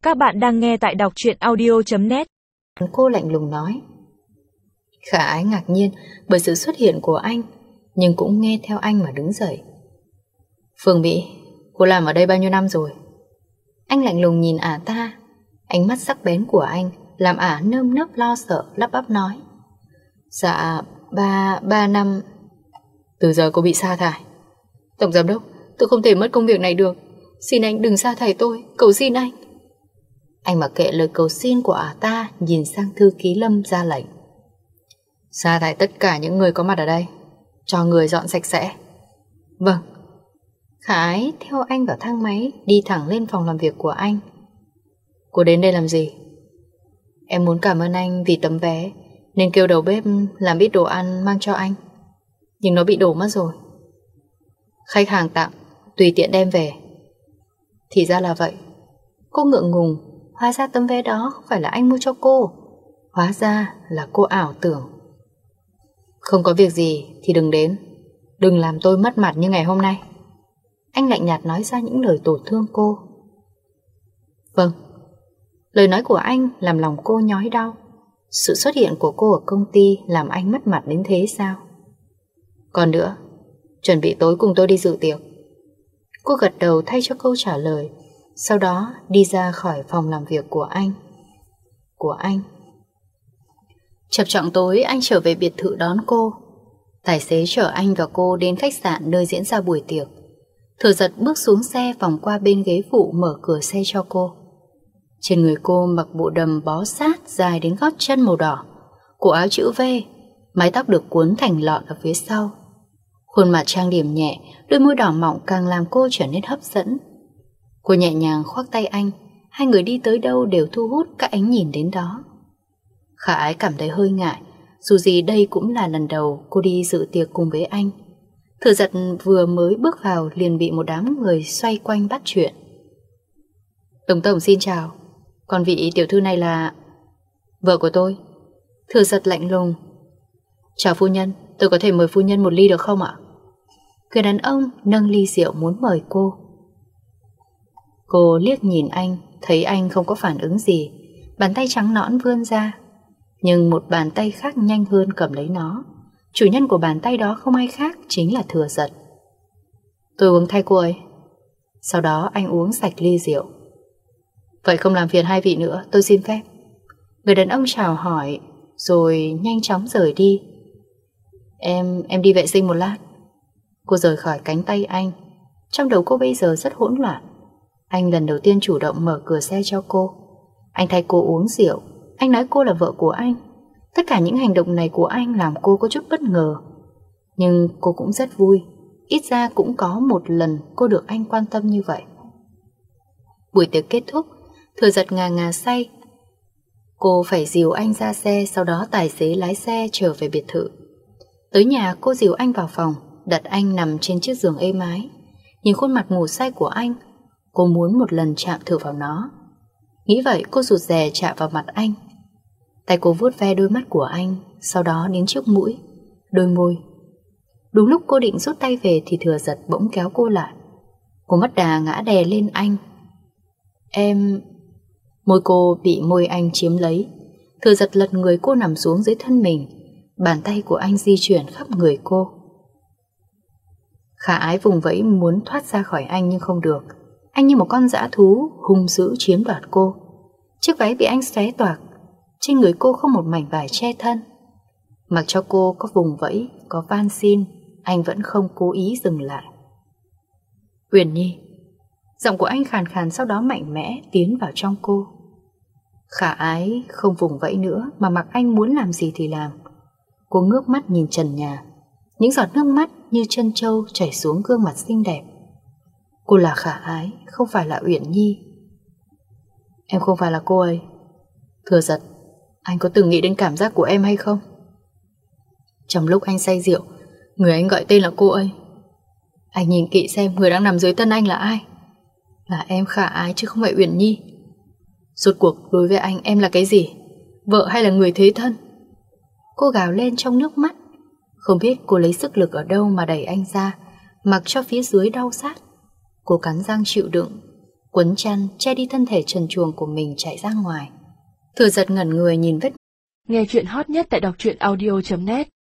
Các bạn đang nghe tại đọc truyện audio.net. Cô lạnh lùng nói. Khả Ái ngạc nhiên bởi sự xuất hiện của anh, nhưng cũng nghe theo anh mà đứng dậy. Phương Mỹ, cô làm ở đây bao nhiêu năm rồi? Anh lạnh lùng nhìn ả ta. Ánh mắt sắc bén của anh làm ả nơm nớp lo sợ, lắp bắp nói. Dạ, ba năm. Từ giờ cô bị sa thải. Tổng giám đốc, tôi không thể mất công việc này được. Xin anh đừng sa thải tôi, cầu xin anh. Anh mặc kệ lời cầu xin của ả ta, nhìn sang thư ký Lâm ra lệnh. Sa thải tất cả những người có mặt ở đây, cho người dọn sạch sẽ. Vâng. Khả Ái theo anh vào thang máy, đi thẳng lên phòng làm việc của anh. Cô đến đây làm gì? Em muốn cảm ơn anh vì tấm vé, nên kêu đầu bếp làm ít đồ ăn mang cho anh. Nhưng nó bị đổ mất rồi. Khách hàng tặng, tùy tiện đem về. Thì ra là vậy. Cô ngượng ngùng, hóa ra tấm vé đó không phải là anh mua cho cô. Hóa ra là cô ảo tưởng. Không có việc gì thì đừng đến. Đừng làm tôi mất mặt như ngày hôm nay. Anh lạnh nhạt nói ra những lời tổn thương cô. Vâng. Lời nói của anh làm lòng cô nhói đau. Sự xuất hiện của cô ở công ty làm anh mất mặt đến thế sao? Còn nữa, chuẩn bị tối cùng tôi đi dự tiệc. Cô gật đầu thay cho câu trả lời, sau đó đi ra khỏi phòng làm việc của anh. Chập choạng tối anh trở về biệt thự đón cô. Tài xế chở anh và cô đến khách sạn nơi diễn ra buổi tiệc. Thừa Giật bước xuống xe, vòng qua bên ghế phụ, mở cửa xe cho cô. Trên người cô mặc bộ đầm bó sát dài đến gót chân màu đỏ, cổ áo chữ V, mái tóc được cuốn thành lọn ở phía sau. Khuôn mặt trang điểm nhẹ, đôi môi đỏ mọng càng làm cô trở nên hấp dẫn. Cô nhẹ nhàng khoác tay anh, hai người đi tới đâu đều thu hút các ánh nhìn đến đó. Khả Ái cảm thấy hơi ngại, dù gì đây cũng là lần đầu cô đi dự tiệc cùng với anh. Thừa Giật vừa mới bước vào liền bị một đám người xoay quanh bắt chuyện. Tổng xin chào, còn vị tiểu thư này là vợ của tôi. Thừa Giật lạnh lùng. Chào phu nhân, tôi có thể mời phu nhân một ly được không ạ? Người đàn ông nâng ly rượu muốn mời cô. Cô liếc nhìn anh, thấy anh không có phản ứng gì, bàn tay trắng nõn vươn ra. Nhưng một bàn tay khác nhanh hơn cầm lấy nó. Chủ nhân của bàn tay đó không ai khác, chính là Thừa Giật. Tôi uống thay cô ấy. Sau đó anh uống sạch ly rượu. Vậy không làm phiền hai vị nữa, tôi xin phép. Người đàn ông chào hỏi rồi nhanh chóng rời đi. Em đi vệ sinh một lát. Cô rời khỏi cánh tay anh. Trong đầu cô bây giờ rất hỗn loạn. Anh lần đầu tiên chủ động mở cửa xe cho cô. Anh thay cô uống rượu. Anh nói cô là vợ của anh. Tất cả những hành động này của anh làm cô có chút bất ngờ. Nhưng cô cũng rất vui. Ít ra cũng có một lần cô được anh quan tâm như vậy. Buổi tiệc kết thúc, Thừa Giật ngà ngà say. Cô phải dìu anh ra xe, sau đó tài xế lái xe trở về biệt thự. Tới nhà cô dìu anh vào phòng, đặt anh nằm trên chiếc giường êm ái. Nhìn khuôn mặt ngủ say của anh, cô muốn một lần chạm thử vào nó. Nghĩ vậy cô rụt rè chạm vào mặt anh. Tay cô vuốt ve đôi mắt của anh, sau đó đến trước mũi, đôi môi. Đúng lúc cô định rút tay về thì Thừa Giật bỗng kéo cô lại. Cô mất đà ngã đè lên anh. Môi cô bị môi anh chiếm lấy. Thừa Giật lật người cô nằm xuống dưới thân mình. Bàn tay của anh di chuyển khắp người cô. Khả Ái vùng vẫy muốn thoát ra khỏi anh nhưng không được. Anh như một con dã thú hung dữ chiếm đoạt cô. Chiếc váy bị anh xé toạc. Trên người cô không một mảnh vải che thân. Mặc cho cô có vùng vẫy, có van xin, anh vẫn không cố ý dừng lại. Uyển Nhi. Giọng của anh khàn khàn, sau đó mạnh mẽ tiến vào trong cô. Khả Ái không vùng vẫy nữa mà mặc anh muốn làm gì thì làm. Cô ngước mắt nhìn trần nhà. Những giọt nước mắt như chân trâu chảy xuống gương mặt xinh đẹp. Cô là Khả Ái, không phải là Uyển Nhi. Em không phải là cô ấy. Thừa Giật, anh có từng nghĩ đến cảm giác của em hay không? Trong lúc anh say rượu, người anh gọi tên là cô ấy. Anh nhìn kỹ xem người đang nằm dưới thân anh là ai. Là em Khả Ái chứ không phải Uyển Nhi. Rốt cuộc đối với anh em là cái gì? Vợ hay là người thế thân? Cô gào lên trong nước mắt. Không biết cô lấy sức lực ở đâu mà đẩy anh ra, mặc cho phía dưới đau sát. Cô cắn răng chịu đựng. Quấn chăn che đi thân thể trần truồng của mình chạy ra ngoài. Thừa Giật ngẩn người nhìn vết. Nghe chuyện hot nhất tại đọc truyện audio.net.